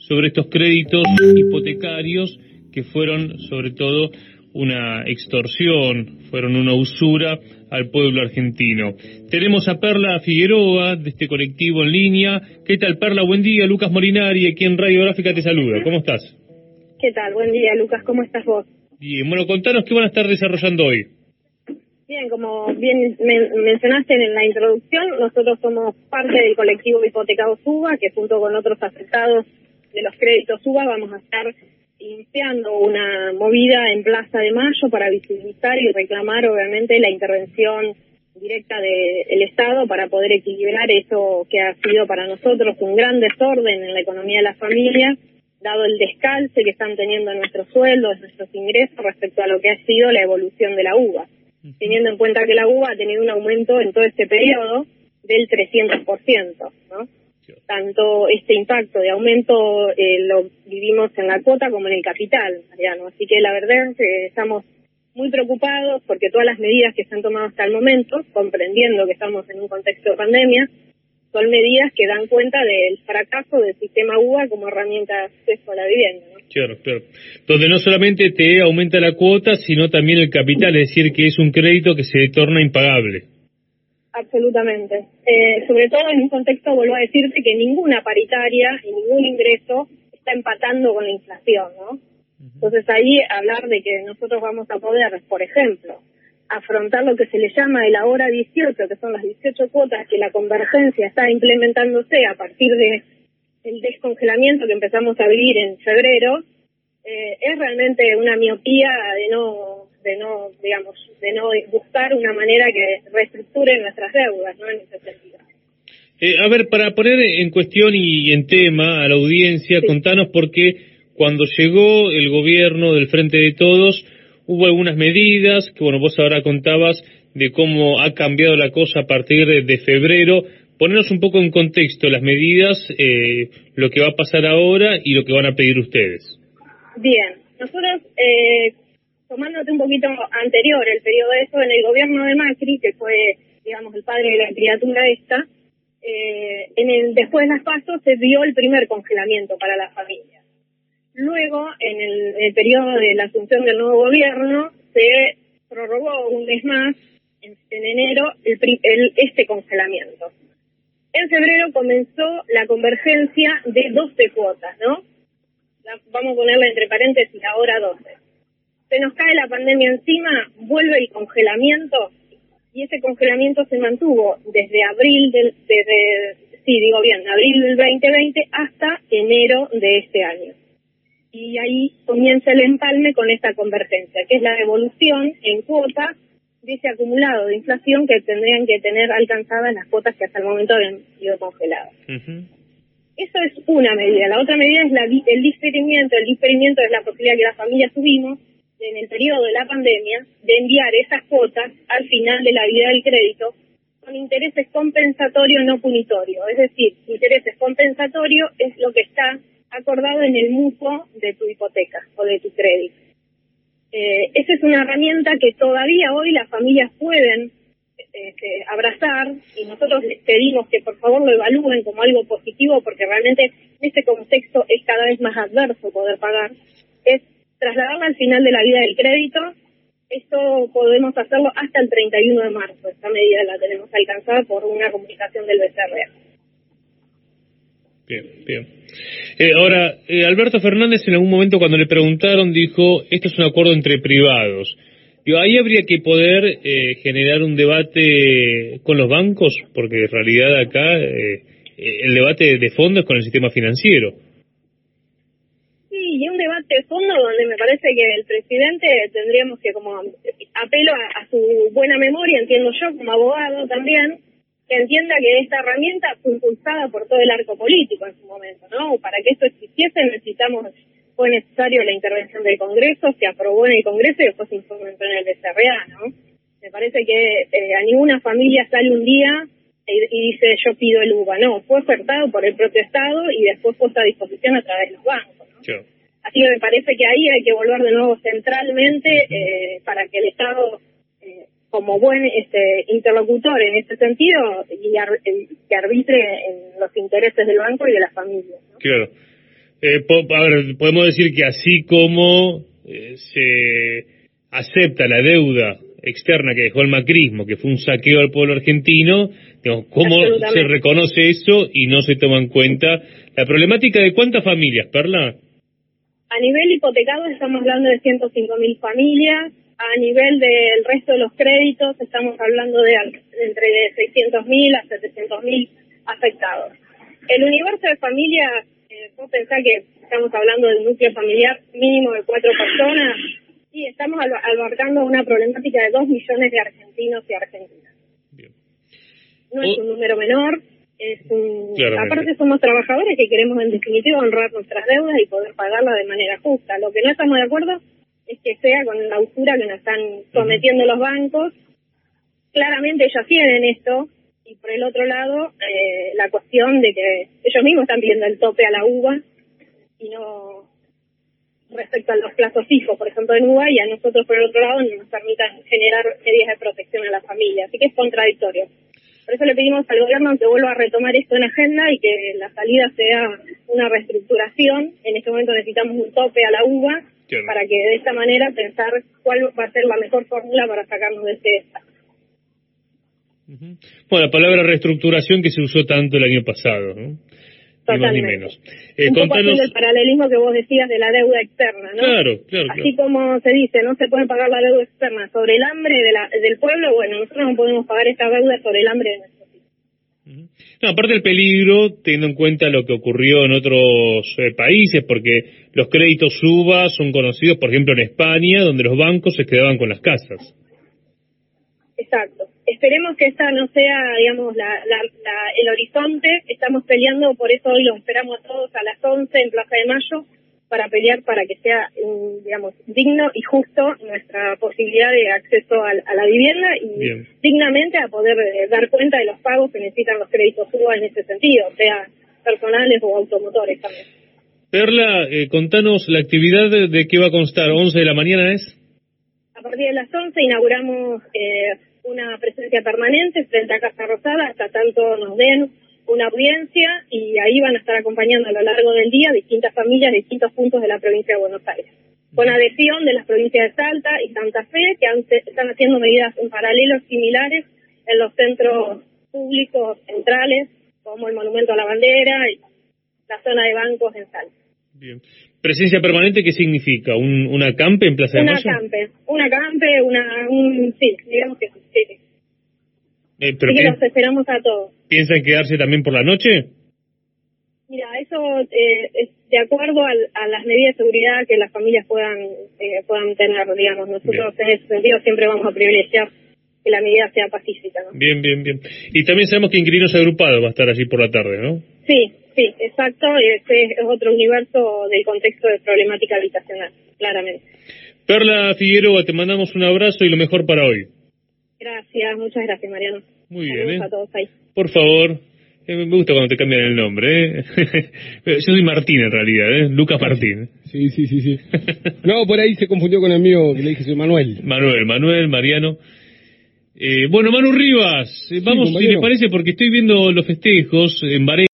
sobre estos créditos hipotecarios que fueron sobre todo una extorsión, fueron una usura al pueblo argentino. Tenemos a Perla Figueroa de este colectivo en línea. ¿Qué tal, Perla? Buen día. Lucas Molinari aquí en Radio Gráfica te saluda. ¿Cómo estás? ¿Qué tal? Buen día, Lucas. ¿Cómo estás vos? Bien, bueno, contanos qué van a estar desarrollando hoy. Bien, como bien mencionaste en la introducción, nosotros somos parte del colectivo Hipotecados UBA, que junto con otros afectados de los créditos UBA vamos a estar iniciando una movida en Plaza de Mayo para visibilizar y reclamar obviamente la intervención directa del Estado para poder equilibrar eso que ha sido para nosotros un gran desorden en la economía de las familias, dado el descalce que están teniendo nuestros sueldos, nuestros ingresos respecto a lo que ha sido la evolución de la UBA, teniendo en cuenta que la UBA ha tenido un aumento en todo este periodo del 300%, ¿no? Tanto este impacto de aumento lo vivimos en la cuota como en el capital, Mariano. Así que la verdad es que estamos muy preocupados porque todas las medidas que se han tomado hasta el momento, comprendiendo que estamos en un contexto de pandemia, son medidas que dan cuenta del fracaso del sistema UBA como herramienta de acceso a la vivienda, ¿no? Claro, claro. Donde no solamente te aumenta la cuota, sino también el capital, es decir, que es un crédito que se torna impagable. Absolutamente. Sobre todo en un contexto, vuelvo a decirte, que ninguna paritaria y ningún ingreso está empatando con la inflación, ¿no? Entonces ahí hablar de que nosotros vamos a poder, por ejemplo, afrontar lo que se le llama el ahora 18, que son las 18 cuotas que la convergencia está implementándose a partir de el descongelamiento que empezamos a vivir en febrero, es realmente una miopía de no buscar una manera que reestructure nuestras deudas, ¿no? En ese sentido. A ver, para poner en cuestión y en tema a la audiencia, sí. Contanos por qué cuando llegó el gobierno del Frente de Todos hubo algunas medidas que, bueno, vos ahora contabas de cómo ha cambiado la cosa a partir de febrero. Ponernos un poco en contexto las medidas, lo que va a pasar ahora y lo que van a pedir ustedes. Bien, nosotros, tomándote un poquito anterior el periodo de eso, en el gobierno de Macri, que fue, digamos, el padre de la criatura esta, después de las PASO se dio el primer congelamiento para las familias. Luego, en el periodo de la asunción del nuevo gobierno, se prorrogó un mes más, en enero, este congelamiento. En febrero comenzó la convergencia de 12 cuotas, ¿no? Vamos a ponerla entre paréntesis, ahora 12. Se nos cae la pandemia encima, vuelve el congelamiento, y ese congelamiento se mantuvo desde abril del 2020 hasta enero de este año. Y ahí comienza el empalme con esta convergencia, que es la devolución en cuotas de ese acumulado de inflación que tendrían que tener alcanzadas las cuotas que hasta el momento habían sido congeladas. Eso es una medida. La otra medida es el diferimiento. El diferimiento es la posibilidad que las familias tuvimos en el periodo de la pandemia de enviar esas cuotas al final de la vida del crédito con intereses compensatorios no punitorios. Es decir, intereses compensatorios es lo que está acordado en el mutuo de tu hipoteca o de tu crédito. Esa es una herramienta que todavía hoy las familias pueden abrazar, y nosotros les pedimos que por favor lo evalúen como algo positivo, porque realmente en este contexto es cada vez más adverso poder pagar, es trasladarla al final de la vida del crédito. Esto podemos hacerlo hasta el 31 de marzo, esta medida la tenemos alcanzada por una comunicación del BCR. Bien, bien. Ahora, Alberto Fernández en algún momento cuando le preguntaron dijo, esto es un acuerdo entre privados. Ahí habría que poder generar un debate con los bancos, porque en realidad acá el debate de fondo es con el sistema financiero. Sí, y un debate de fondo donde me parece que el presidente tendríamos que, como apelo a su buena memoria, entiendo yo como abogado también, que entienda que esta herramienta fue impulsada por todo el arco político en su momento, ¿no? Para que esto existiese fue necesario la intervención del Congreso, se aprobó en el Congreso y después se implementó en el BCRA, ¿no? Me parece que a ninguna familia sale un día y dice yo pido el UBA, no, fue ofertado por el propio Estado y después puesto a disposición a través de los bancos, ¿no? Sure. Así que me parece que ahí hay que volver de nuevo centralmente para que el Estado, como buen interlocutor en este sentido, que arbitre en los intereses del banco y de las familias, ¿no? Claro. A ver, podemos decir que así como se acepta la deuda externa que dejó el macrismo, que fue un saqueo al pueblo argentino, digamos, ¿cómo se reconoce eso y no se toma en cuenta la problemática de cuántas familias, Perla? A nivel hipotecado estamos hablando de 105.000 familias, a nivel del resto de los créditos estamos hablando de entre 600.000 a 700.000 afectados. El universo de familias, vos pensás que estamos hablando del núcleo familiar mínimo de 4 personas, y estamos abarcando una problemática de 2 millones de argentinos y argentinas. Bien. No es un número menor, aparte somos trabajadores que queremos en definitiva honrar nuestras deudas y poder pagarlas de manera justa. Lo que no estamos de acuerdo es que sea con la usura que nos están sometiendo los bancos. Claramente ellos tienen esto, y por el otro lado, la cuestión de que ellos mismos están pidiendo el tope a la UVA, y no respecto a los plazos fijos, por ejemplo, en UVA, y a nosotros por el otro lado no nos permitan generar medidas de protección a la familia. Así que es contradictorio. Por eso le pedimos al gobierno que vuelva a retomar esto en agenda y que la salida sea una reestructuración. En este momento necesitamos un tope a la UVA para que de esta manera pensar cuál va a ser la mejor fórmula para sacarnos de este estado. Bueno, la palabra reestructuración que se usó tanto el año pasado, ¿no? Ni más ni menos. Un poco haciendo el paralelismo que vos decías de la deuda externa, ¿no? Claro. Así como se dice, no se puede pagar la deuda externa sobre el hambre del pueblo, bueno, nosotros no podemos pagar esta deuda sobre el hambre de nuestros hijos. No, aparte del peligro, teniendo en cuenta lo que ocurrió en otros países, porque los créditos UVA son conocidos, por ejemplo, en España, donde los bancos se quedaban con las casas. Exacto. Esperemos que esta no sea, digamos, el horizonte. Estamos peleando, por eso hoy los esperamos a todos a las 11 en Plaza de Mayo, para pelear para que sea, digamos, digno y justo nuestra posibilidad de acceso a la vivienda y dignamente a poder dar cuenta de los pagos que necesitan los créditos UVA en ese sentido, sea personales o automotores también. Perla, contanos la actividad de qué va a constar. 11 de la mañana es. A partir de las 11 inauguramos una presencia permanente frente a Casa Rosada hasta tanto nos den una audiencia, y ahí van a estar acompañando a lo largo del día distintas familias de distintos puntos de la provincia de Buenos Aires, con adhesión de las provincias de Salta y Santa Fe, que están haciendo medidas en paralelo similares en los centros públicos centrales, como el Monumento a la Bandera y la zona de bancos en Salta. Bien. ¿Presencia permanente qué significa? ¿Un acampe en Plaza de Mayo? Un acampe, sí, digamos que sí. Pero así que los esperamos a todos. ¿Piensan quedarse también por la noche? Mira, eso es de acuerdo a las medidas de seguridad que las familias puedan tener, digamos. Nosotros en ese sentido siempre vamos a privilegiar que la medida sea pacífica, ¿no? Bien. Y también sabemos que Inquilinos Agrupados va a estar allí por la tarde, ¿no? Sí, exacto. Este es otro universo del contexto de problemática habitacional, claramente. Perla Figueroa, te mandamos un abrazo y lo mejor para hoy. Gracias, muchas gracias, Mariano. Muy bien. Saludos a todos ahí. Por favor, me gusta cuando te cambian el nombre, Yo soy Martín en realidad, Lucas Martín. Sí. No, por ahí se confundió con el mío, que le dije soy Manuel. Manuel, Mariano. Bueno, Manu Rivas, vamos, si le parece, porque estoy viendo los festejos en Varela.